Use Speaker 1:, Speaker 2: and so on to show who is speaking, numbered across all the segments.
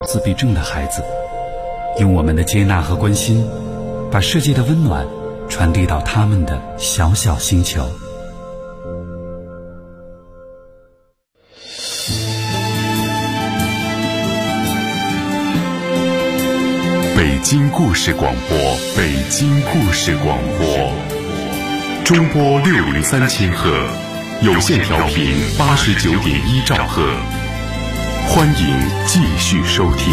Speaker 1: 自闭症的孩子，用我们的接纳和关心，把世界的温暖传递到他们的小小星球。
Speaker 2: 北京故事广播，北京故事广播，中波603千赫，有线调频89.1兆赫，欢迎继续收听。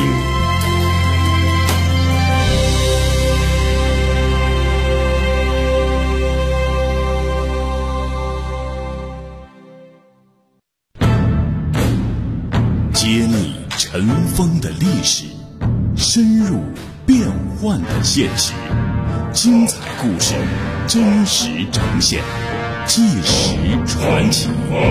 Speaker 3: 揭秘尘封的历史，深入变幻的现实，精彩故事真实呈现，纪实传奇。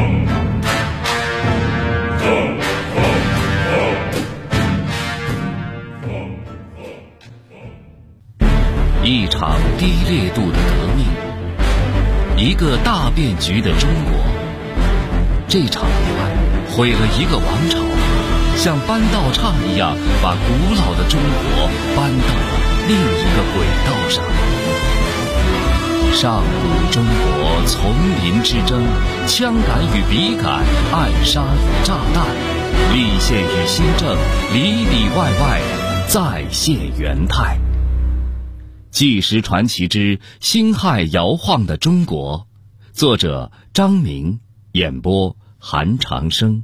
Speaker 4: 一场低烈度的革命，一个大变局的中国。这场意外毁了一个王朝，像搬道岔一样把古老的中国搬到了另一个轨道上。上古中国丛林之争，枪杆与笔杆，暗杀与炸弹，立宪与新政，里里外外再现元态。纪实传奇之辛亥摇晃的中国，作者张明，演播韩长生。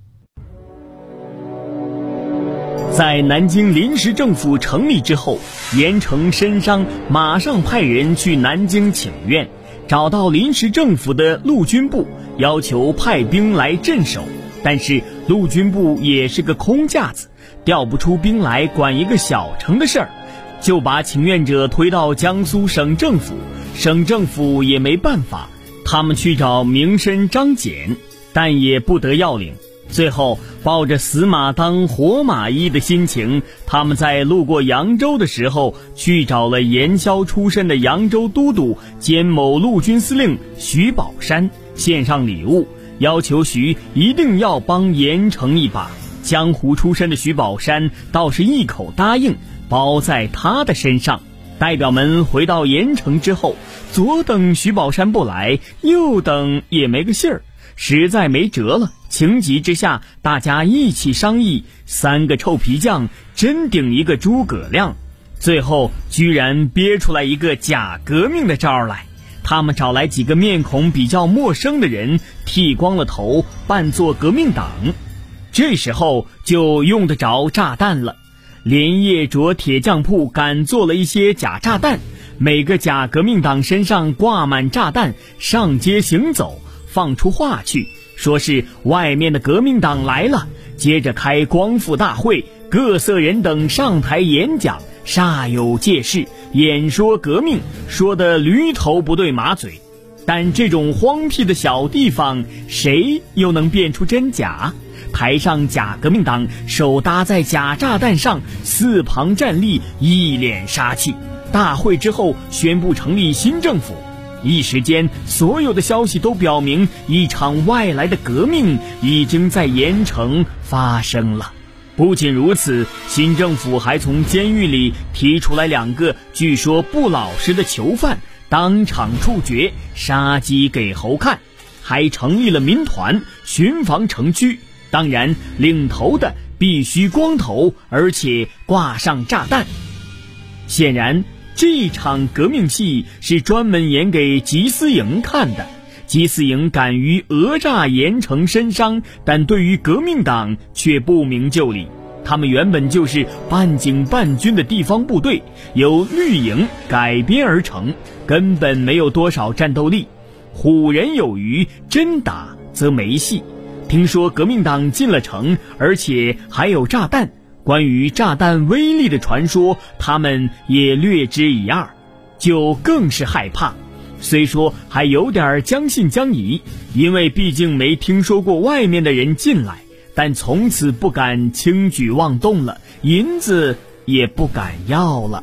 Speaker 5: 在南京临时政府成立之后，严惩申商马上派人去南京请愿，找到临时政府的陆军部，要求派兵来镇守。但是陆军部也是个空架子，调不出兵来管一个小城的事儿，就把请愿者推到江苏省政府，省政府也没办法，他们去找名绅张謇，但也不得要领。最后抱着死马当活马医的心情，他们在路过扬州的时候，去找了盐枭出身的扬州都督兼某陆军司令徐宝山，献上礼物，要求徐一定要帮严惩一把。江湖出身的徐宝山倒是一口答应，包在他的身上。代表们回到盐城之后，左等徐宝山不来，右等也没个信儿，实在没辙了，情急之下，大家一起商议，3个臭皮匠真顶一个诸葛亮，最后居然憋出来一个假革命的招来。他们找来几个面孔比较陌生的人，剃光了头，扮作革命党。这时候就用得着炸弹了，连夜着铁匠铺赶做了一些假炸弹，每个假革命党身上挂满炸弹，上街行走，放出话去，说是外面的革命党来了，接着开光复大会，各色人等上台演讲，煞有介事，演说革命，说的驴头不对马嘴。但这种荒僻的小地方，谁又能辨出真假？台上假革命党手搭在假炸弹上，四旁站立，一脸杀气。大会之后宣布成立新政府，一时间所有的消息都表明，一场外来的革命已经在盐城发生了。不仅如此，新政府还从监狱里提出来2个据说不老实的囚犯，当场处决，杀鸡给猴看，还成立了民团，巡防城区。当然领头的必须光头，而且挂上炸弹。显然这场革命戏是专门演给吉思营看的。吉思营敢于讹诈盐城申商，但对于革命党却不明就里。他们原本就是半警半军的地方部队，由绿营改编而成，根本没有多少战斗力。唬人有余，真打则没戏。听说革命党进了城，而且还有炸弹，关于炸弹威力的传说，他们也略知一二，就更是害怕。虽说还有点将信将疑，因为毕竟没听说过外面的人进来，但从此不敢轻举妄动了，银子也不敢要了。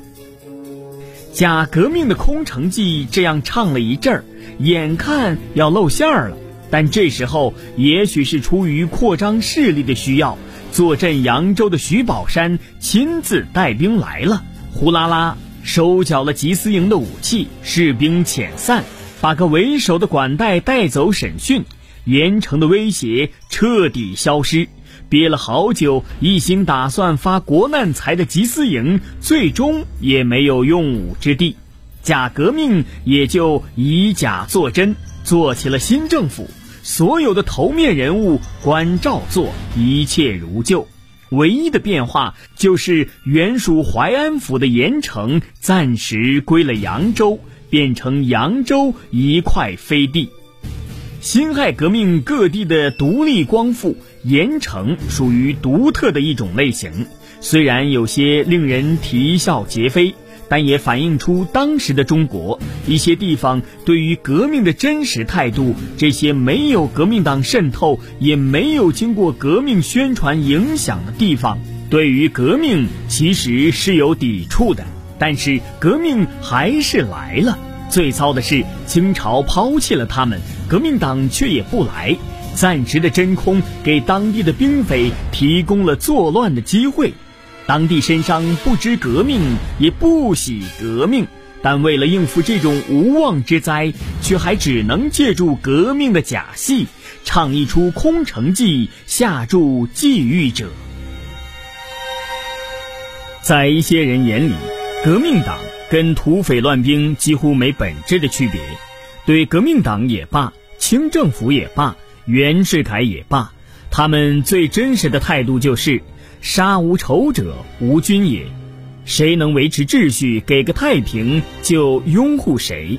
Speaker 5: 假革命的空城计这样唱了一阵儿，眼看要露馅儿了， 但这时候也许是出于扩张势力的需要，坐镇扬州的徐宝山亲自带兵来了，呼啦啦收缴了缉私营的武器，士兵遣散，把个为首的管带带走审讯，严城的威胁彻底消失。憋了好久，一心打算发国难财的缉私营，最终也没有用武之地。假革命也就以假作真，做起了新政府。所有的头面人物官照做，一切如旧。唯一的变化就是原属淮安府的盐城暂时归了扬州，变成扬州一块飞地。辛亥革命各地的独立光复，盐城属于独特的一种类型，虽然有些令人啼笑皆非，但也反映出当时的中国一些地方对于革命的真实态度。这些没有革命党渗透，也没有经过革命宣传影响的地方，对于革命其实是有抵触的，但是革命还是来了。最糟的是，清朝抛弃了他们，革命党却也不来，暂时的真空给当地的兵匪提供了作乱的机会。当地绅商不知革命，也不喜革命，但为了应付这种无妄之灾，却还只能借助革命的假戏，唱一出空城计，下注际遇者。在一些人眼里，革命党跟土匪乱兵几乎没本质的区别。对革命党也罢，清政府也罢，袁世凯也罢，他们最真实的态度就是杀无仇者无君也，谁能维持秩序，给个太平，就拥护谁。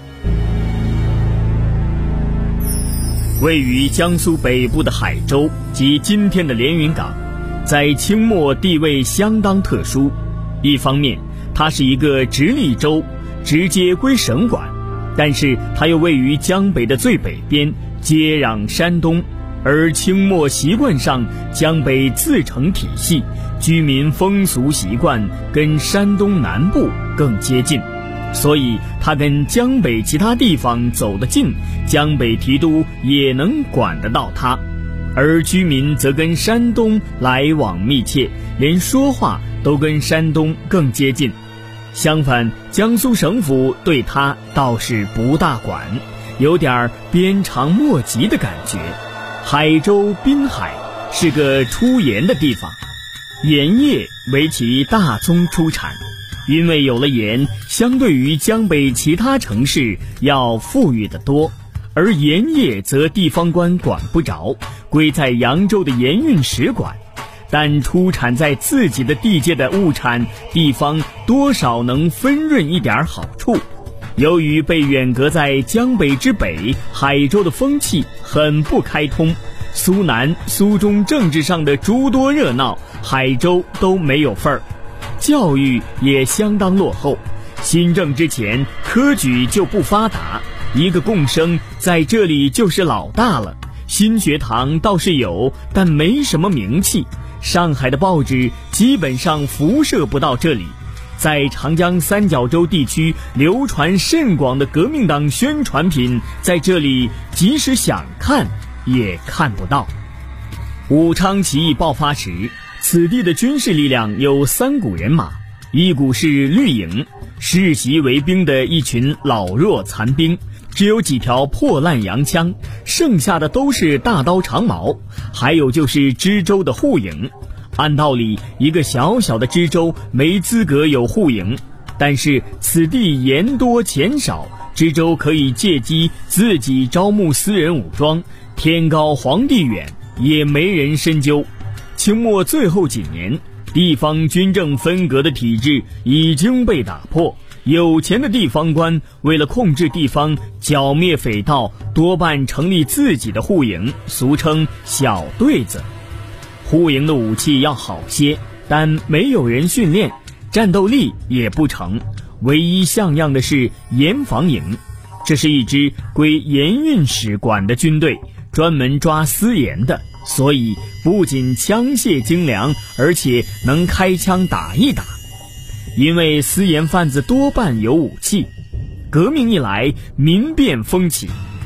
Speaker 5: 位于江苏北部的海州及今天的连云港，在清末地位相当特殊。一方面，它是一个直隶州，直接归省管，但是它又位于江北的最北边，接壤山东。而清末习惯上，江北自成体系，居民风俗习惯跟山东南部更接近，所以它跟江北其他地方走得近，江北提督也能管得到它。而居民则跟山东来往密切，连说话都跟山东更接近。相反，江苏省府对它倒是不大管，有点鞭长莫及的感觉。海州滨海是个出盐的地方，盐业为其大宗出产，因为有了盐，相对于江北其他城市要富裕得多。而盐业则地方官管不着，归在扬州的盐运使管，但出产在自己的地界的物产，地方多少能分润一点好处。由于被远隔在江北之北，海州的风气很不开通，苏南、苏中政治上的诸多热闹，海州都没有份儿。教育也相当落后，新政之前科举就不发达，一个贡生在这里就是老大了。新学堂倒是有，但没什么名气，上海的报纸基本上辐射不到这里。在长江三角洲地区流传甚广的革命党宣传品，在这里即使想看也看不到。武昌起义爆发时，此地的军事力量有3股人马，一股是绿营，世袭为兵的一群老弱残兵，只有几条破烂洋枪，剩下的都是大刀长矛。还有就是知州的户营，按道理一个小小的知州没资格有户营，但是此地盐多钱少，知州可以借机自己招募私人武装，天高皇帝远，也没人深究。清末最后几年，地方军政分隔的体制已经被打破，有钱的地方官为了控制地方，剿灭匪盗，多半成立自己的户营，俗称小队子。户营的武器要好些，但没有人训练，战斗力也不成。唯一像样的是盐防营，这是一支归盐运使管的军队，专门抓私盐的，所以不仅枪械精良，而且能开枪打一打。因为私盐贩子多半有武器，革命一来，民变风起，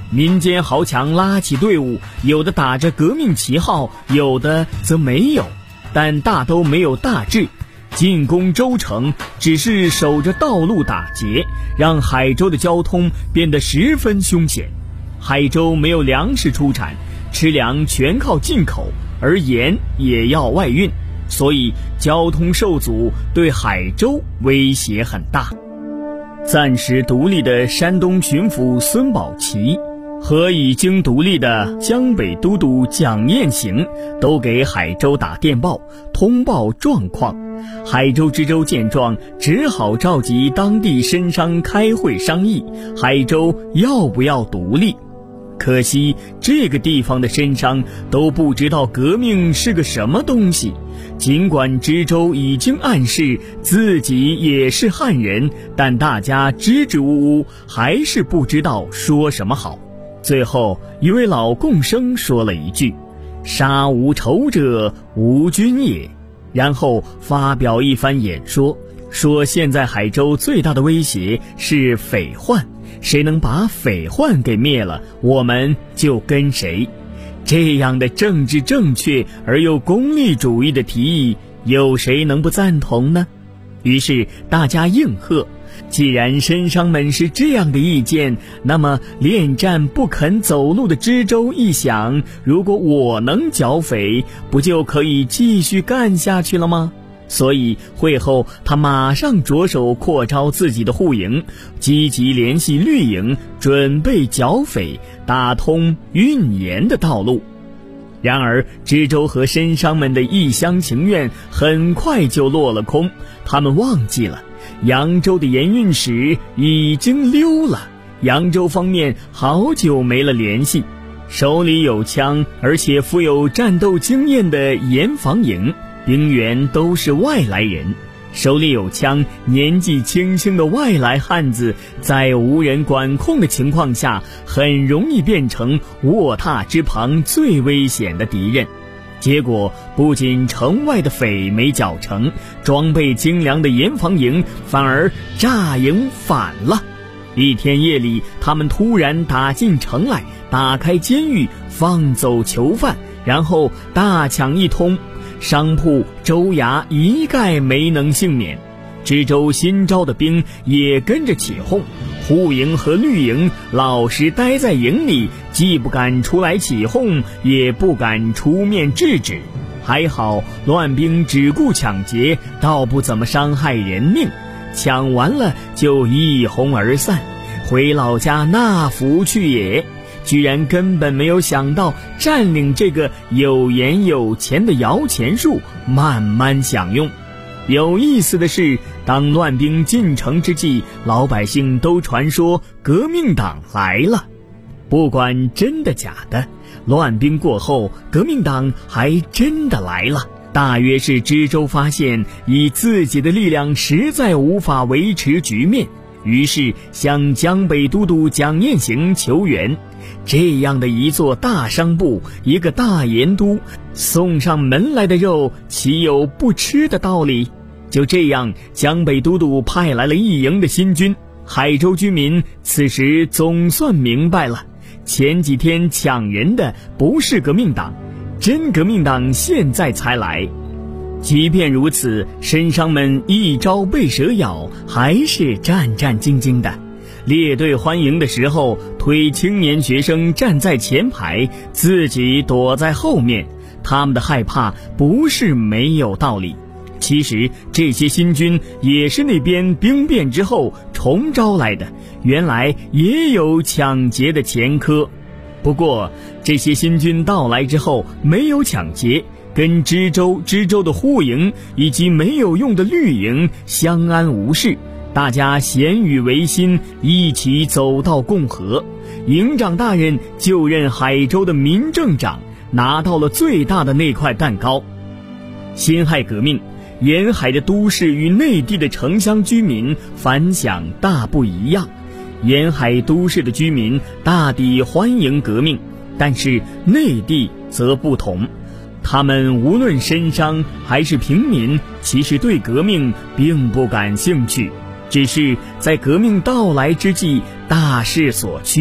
Speaker 5: 民间豪强拉起队伍，有的打着革命旗号，有的则没有，但大都没有大志。进攻州城只是守着道路打劫，让海州的交通变得十分凶险。海州没有粮食出产，吃粮全靠进口，而盐也要外运，所以交通受阻，对海州威胁很大。暂时独立的山东巡抚孙宝琦和已经独立的江北都督蒋彦行都给海州打电报通报状况。海州知州见状，只好召集当地绅商开会商议海州要不要独立。可惜这个地方的绅商都不知道革命是个什么东西，尽管知州已经暗示自己也是汉人，但大家支支吾吾，还是不知道说什么好。最后一位老贡生说了一句：杀无仇者，无君也。然后发表一番演说，说现在海州最大的威胁是匪患，谁能把匪患给灭了，我们就跟谁。这样的政治正确而又功利主义的提议，有谁能不赞同呢？于是大家应和，既然绅商们是这样的意见，那么恋战不肯走路的知州一想，如果我能剿匪，不就可以继续干下去了吗？所以会后他马上着手扩招自己的户营，积极联系绿营，准备剿匪，打通运盐的道路。然而知州和绅商们的一厢情愿很快就落了空，他们忘记了扬州的盐运使已经溜了，扬州方面好久没了联系。手里有枪而且富有战斗经验的盐防营兵员都是外来人，手里有枪年纪轻轻的外来汉子，在无人管控的情况下，很容易变成卧榻之旁最危险的敌人。结果不仅城外的匪没剿成，装备精良的盐防营反而炸营反了。一天夜里，他们突然打进城来，打开监狱，放走囚犯，然后大抢一通，商铺州衙一概没能幸免。知州新招的兵也跟着起哄，户营和绿营老实待在营里，既不敢出来起哄，也不敢出面制止。还好乱兵只顾抢劫，倒不怎么伤害人命，抢完了就一哄而散，回老家纳福去也。居然根本没有想到占领这个有盐有钱的摇钱树，慢慢享用。有意思的是，当乱兵进城之际，老百姓都传说革命党来了。不管真的假的，乱兵过后，革命党还真的来了。大约是知州发现以自己的力量实在无法维持局面，于是向江北都督蒋彦行求援。这样的一座大商埠，一个大盐都，送上门来的肉岂有不吃的道理？就这样，江北都督派来了一营的新军。海州居民此时总算明白了，前几天抢人的不是革命党，真革命党现在才来。即便如此，绅商们一朝被蛇咬，还是战战兢兢的。列队欢迎的时候，推青年学生站在前排，自己躲在后面。他们的害怕不是没有道理。其实这些新军也是那边兵变之后重招来的，原来也有抢劫的前科。不过这些新军到来之后没有抢劫，跟知州的户营以及没有用的绿营相安无事，大家咸与维新，一起走到共和。营长大人就任海州的民政长，拿到了最大的那块蛋糕。辛亥革命，沿海的都市与内地的城乡居民反响大不一样。沿海都市的居民大抵欢迎革命，但是内地则不同，他们无论绅商还是平民，其实对革命并不感兴趣，只是在革命到来之际大势所趋，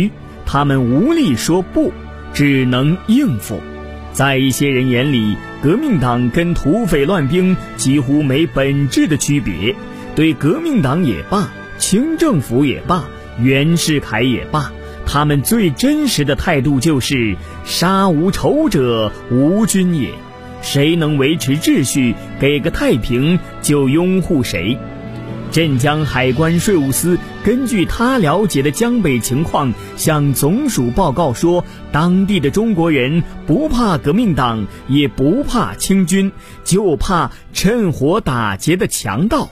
Speaker 5: 他们无力说不，只能应付。在一些人眼里，革命党跟土匪乱兵几乎没本质的区别，对革命党也罢，清政府也罢，袁世凯也罢，他们最真实的态度就是杀无仇者无君也，谁能维持秩序，给个太平就拥护谁。镇江海关税务司根据他了解的江北情况，向总署报告说，当地的中国人不怕革命党，也不怕清军，就怕趁火打劫的强盗。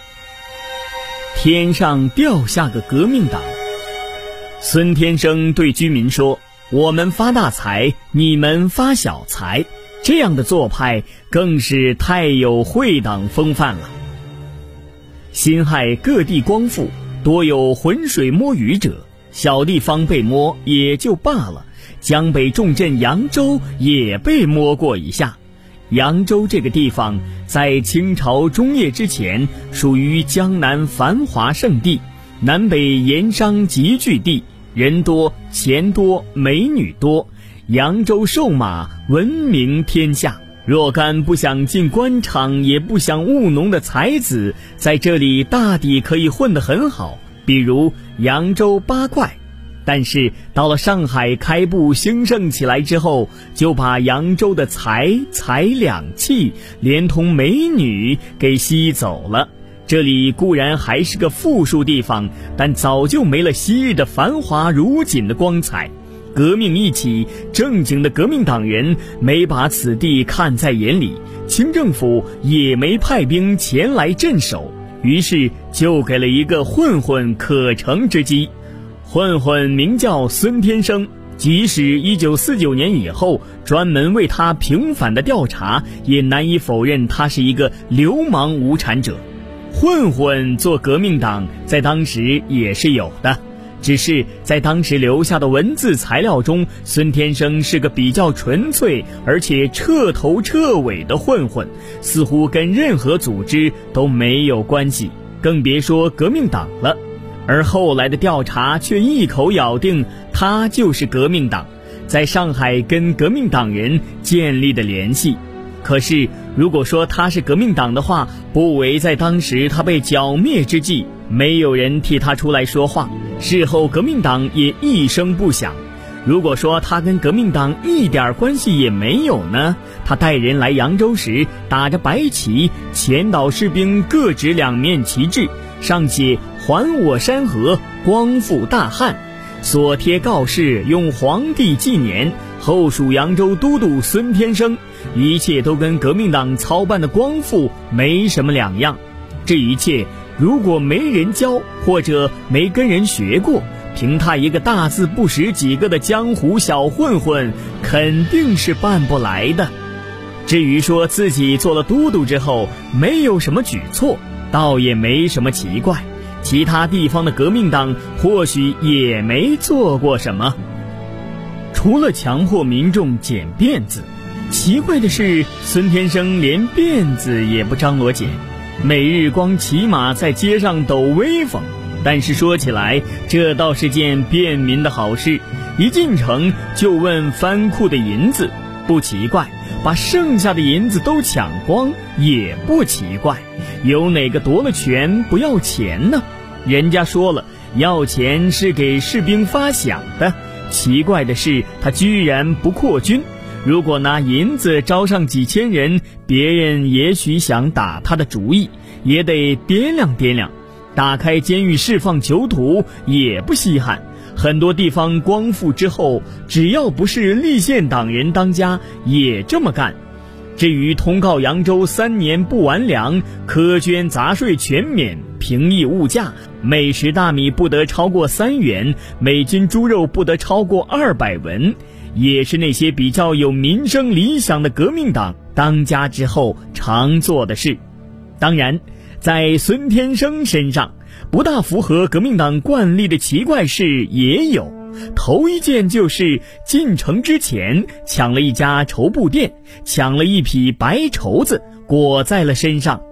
Speaker 5: 天上掉下个革命党。孙天生对居民说，我们发大财，你们发小财，这样的做派更是太有会党风范了。辛亥各地光复，多有浑水摸鱼者，小地方被摸也就罢了，江北重镇扬州也被摸过一下。扬州这个地方在清朝中叶之前属于江南繁华盛地，南北盐商集聚地，人多钱多美女多，扬州瘦马闻名天下。若干不想进官场也不想务农的才子在这里大抵可以混得很好，比如扬州八怪。但是到了上海开埠兴盛起来之后，就把扬州的财两气连同美女给吸走了。这里固然还是个富庶地方，但早就没了昔日的繁华如锦的光彩。革命一起，正经的革命党人没把此地看在眼里，清政府也没派兵前来镇守，于是就给了一个混混可乘之机。混混名叫孙天生，即使1949年以后专门为他平反的调查，也难以否认他是一个流氓无产者。混混做革命党在当时也是有的，只是在当时留下的文字材料中，孙天生是个比较纯粹而且彻头彻尾的混混，似乎跟任何组织都没有关系，更别说革命党了。而后来的调查却一口咬定他就是革命党，在上海跟革命党人建立的联系。可是如果说他是革命党的话，不为在当时他被剿灭之际，没有人替他出来说话，事后革命党也一声不响。如果说他跟革命党一点关系也没有呢，他带人来扬州时打着白旗，前导士兵各执两面旗帜，上写还我山河，光复大汉，所贴告示用皇帝纪年，后属扬州都督孙天生，一切都跟革命党操办的光复没什么两样。这一切如果没人教，或者没跟人学过，凭他一个大字不识几个的江湖小混混，肯定是办不来的。至于说自己做了都督之后没有什么举措，倒也没什么奇怪，其他地方的革命党或许也没做过什么。除了强迫民众剪辫子，奇怪的是孙天生连辫子也不张罗剪，每日光骑马在街上抖威风。但是说起来，这倒是件便民的好事，一进城就问藩库的银子，不奇怪；把剩下的银子都抢光也不奇怪。有哪个夺了权不要钱呢？人家说了，要钱是给士兵发饷的。奇怪的是，他居然不扩军。如果拿银子招上几千人，别人也许想打他的主意，也得掂量掂量。打开监狱释放囚徒也不稀罕，很多地方光复之后，只要不是立宪党人当家，也这么干。至于通告扬州3年不完粮，苛捐杂税全免，平抑物价，每石大米不得超过3元，每斤猪肉不得超过200文，也是那些比较有民生理想的革命党当家之后常做的事。当然在孙天生身上，不大符合革命党惯例的奇怪事也有。头一件就是进城之前抢了一家绸布店，抢了一匹白绸子裹在了身上。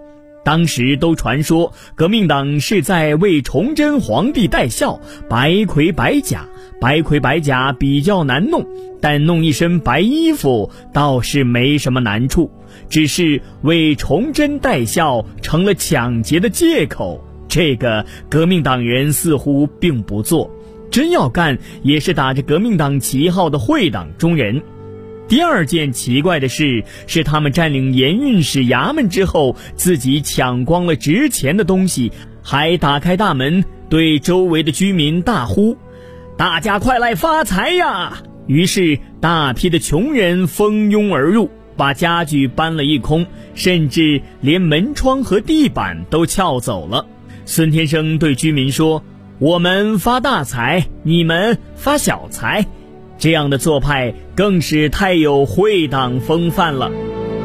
Speaker 5: 当时都传说革命党是在为崇祯皇帝戴孝，白盔白甲，白盔白甲比较难弄，但弄一身白衣服倒是没什么难处，只是为崇祯戴孝成了抢劫的借口，这个革命党人似乎并不做，真要干也是打着革命党旗号的会党中人。第二件奇怪的事是他们占领盐运使衙门之后，自己抢光了值钱的东西，还打开大门对周围的居民大呼：大家快来发财呀！于是大批的穷人蜂拥而入，把家具搬了一空，甚至连门窗和地板都撬走了。孙天生对居民说：我们发大财，你们发小财。这样的做派更是太有会党风范了。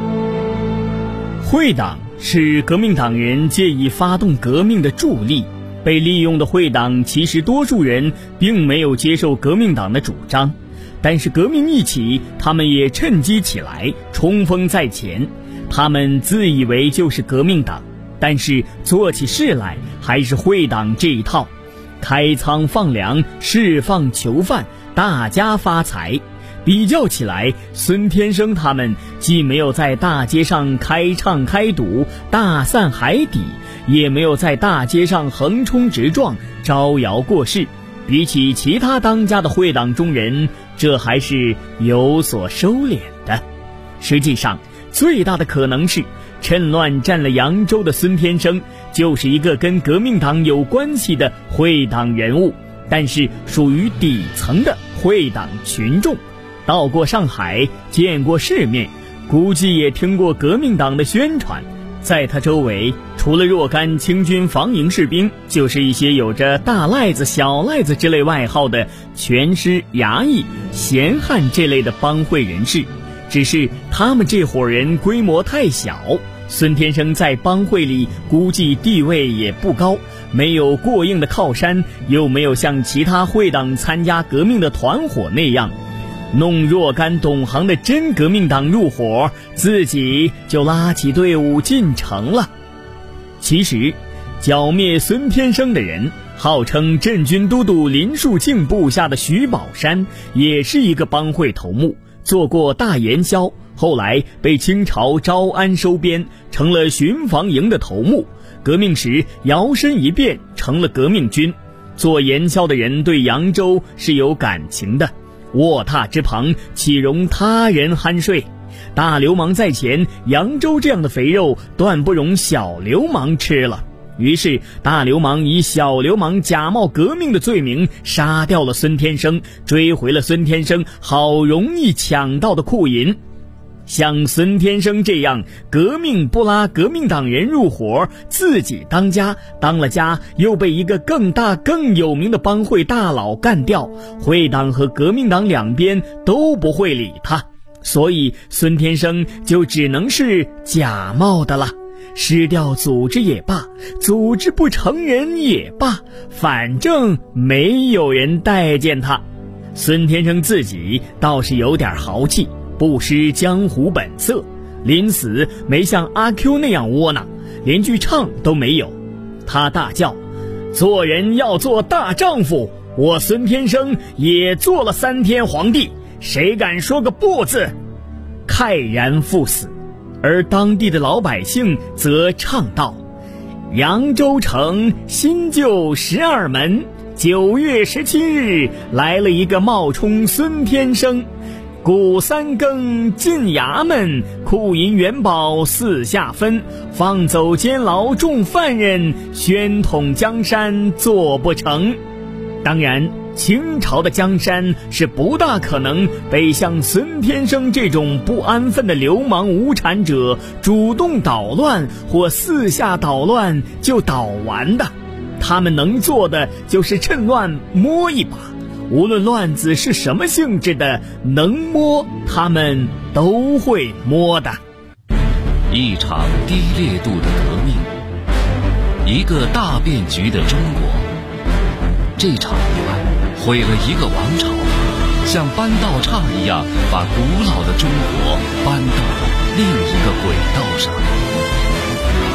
Speaker 5: 会党是革命党人借以发动革命的助力，被利用的会党其实多数人并没有接受革命党的主张，但是革命一起，他们也趁机起来，冲锋在前。他们自以为就是革命党，但是做起事来还是会党这一套，开仓放粮，释放囚犯，大家发财。比较起来，孙天生他们既没有在大街上开唱开赌，大散海底，也没有在大街上横冲直撞，招摇过市，比起其他当家的会党中人，这还是有所收敛的。实际上最大的可能是趁乱占了扬州的孙天生就是一个跟革命党有关系的会党人物，但是属于底层的会党群众，到过上海，见过世面，估计也听过革命党的宣传。在他周围，除了若干清军防营士兵，就是一些有着大赖子、小赖子之类外号的拳师、衙役、闲汉这类的帮会人士。只是他们这伙人规模太小，孙天生在帮会里估计地位也不高，没有过硬的靠山，又没有像其他会党参加革命的团伙那样弄若干懂行的真革命党入伙，自己就拉起队伍进城了。其实剿灭孙天生的人，号称镇军都督林树庆部下的徐宝山，也是一个帮会头目，做过大盐枭，后来被清朝招安收编，成了巡防营的头目。革命时摇身一变成了革命军。做盐枭的人对扬州是有感情的，卧榻之旁岂容他人酣睡？大流氓在前，扬州这样的肥肉断不容小流氓吃了。于是大流氓以小流氓假冒革命的罪名杀掉了孙天生，追回了孙天生好容易抢到的库银。像孙天生这样革命不拉革命党人入伙，自己当家，当了家又被一个更大更有名的帮会大佬干掉，会党和革命党两边都不会理他，所以孙天生就只能是假冒的了。失掉组织也罢，组织不成人也罢，反正没有人待见他。孙天生自己倒是有点豪气，不失江湖本色，临死没像阿 Q 那样窝囊，连句唱都没有。他大叫：做人要做大丈夫，我孙天生也做了3天皇帝，谁敢说个不字？慨然赴死。而当地的老百姓则唱道：扬州城新旧12门，9月17日来了一个冒充孙天生，鼓3更进衙门，库银元宝4下分，放走监牢众犯人，宣统江山做不成。当然清朝的江山是不大可能被像孙天生这种不安分的流氓无产者主动捣乱或4下捣乱就捣完的，他们能做的就是趁乱摸一把，无论乱子是什么性质的，能摸他们都会摸的。
Speaker 4: 一场低烈度的革命，一个大变局的中国。这场意外毁了一个王朝，像搬道岔一样把古老的中国搬到了另一个轨道上。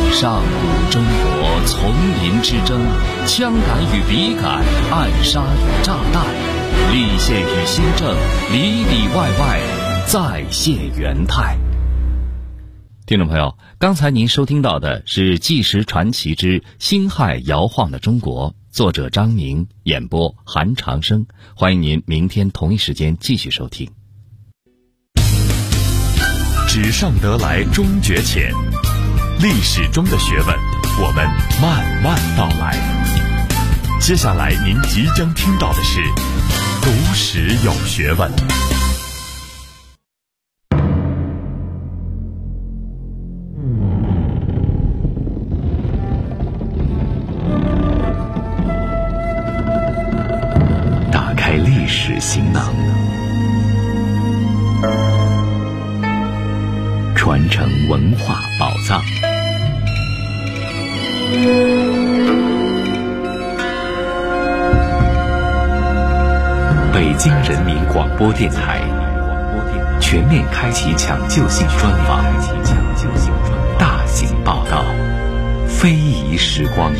Speaker 4: 上古中国丛林之争，枪杆与笔杆，暗杀与炸弹，立宪与新政，里里外外再现元泰。听众朋友，刚才您收听到的是《纪实传奇之辛亥摇晃的中国》，作者张宁，演播韩长生。欢迎您明天同一时间继续收听。
Speaker 3: 纸上得来终觉浅，历史中的学问，我们慢慢道来。接下来您即将听到的是读史有学问。
Speaker 1: 打开历史行囊，传承文化宝藏。北京人民广播电台全面开启抢救性专访，大型报道，非遗时光。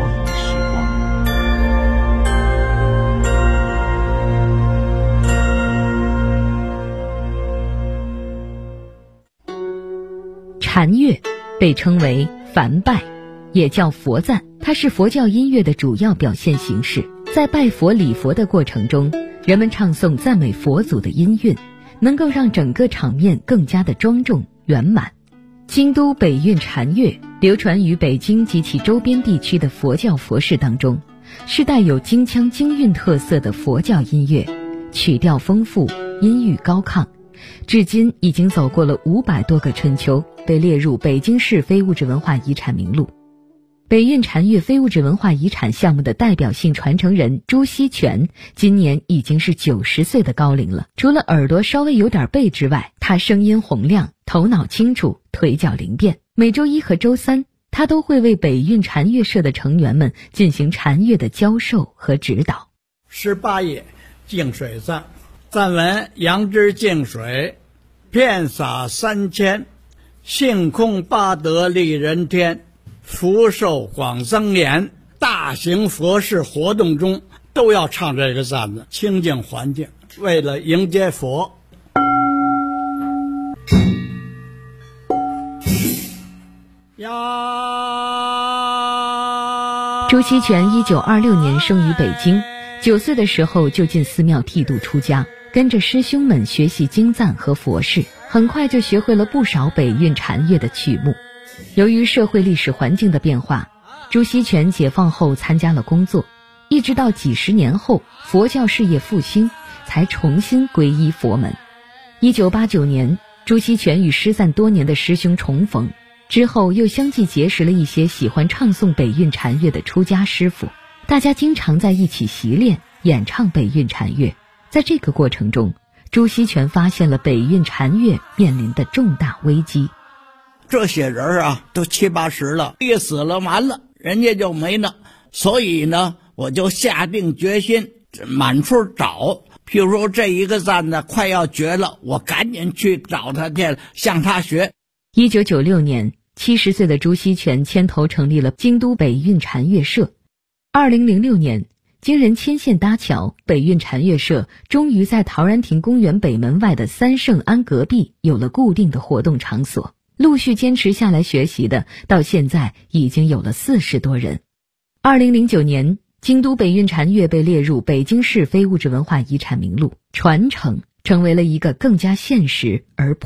Speaker 6: 禅乐被称为梵拜，也叫佛赞，它是佛教音乐的主要表现形式。在拜佛礼佛的过程中，人们唱诵赞美佛祖的音韵，能够让整个场面更加的庄重圆满。京都北韵禅乐流传于北京及其周边地区的佛教佛事当中，是带有京腔京韵特色的佛教音乐，曲调丰富，音域高亢，至今已经走过了500多个春秋，被列入北京市非物质文化遗产名录。北韵禅乐非物质文化遗产项目的代表性传承人朱锡全今年已经是90岁的高龄了。除了耳朵稍微有点背之外，他声音洪亮，头脑清楚，腿脚灵便。每周一和周三，他都会为北韵禅乐社的成员们进行禅乐的教授和指导。
Speaker 7: 18页净水赞，赞文：杨枝净水，遍洒3000，性空八德利人天，福寿广增延。大型佛事活动中都要唱这个赞子，清净环境，为了迎接佛。
Speaker 6: 朱锡全1926年生于北京，9岁的时候就进寺庙剃度出家，跟着师兄们学习经赞和佛事，很快就学会了不少北韵禅乐的曲目。由于社会历史环境的变化，朱锡全解放后参加了工作，一直到几十年后佛教事业复兴，才重新皈依佛门。1989年，朱锡全与失散多年的师兄重逢，之后又相继结识了一些喜欢唱诵北韵禅乐的出家师傅，大家经常在一起习练演唱北韵禅乐。在这个过程中，朱锡全发现了北韵禅乐面临的重大危机。
Speaker 7: 这些人啊，都70、80了，一死了完了，人家就没了。所以呢，我就下定决心满处找。譬如说这一个赞呢快要绝了，我赶紧去找他去，向他学。
Speaker 6: 1996年，70岁的朱锡全牵头成立了京都北韵禅乐社。2006年，经人牵线搭桥，北韵禅乐社终于在陶然亭公园北门外的三圣庵隔壁有了固定的活动场所。陆续坚持下来学习的，到现在已经有了40多人。2009年，京都北韵禅乐被列入北京市非物质文化遗产名录，传承成为了一个更加现实而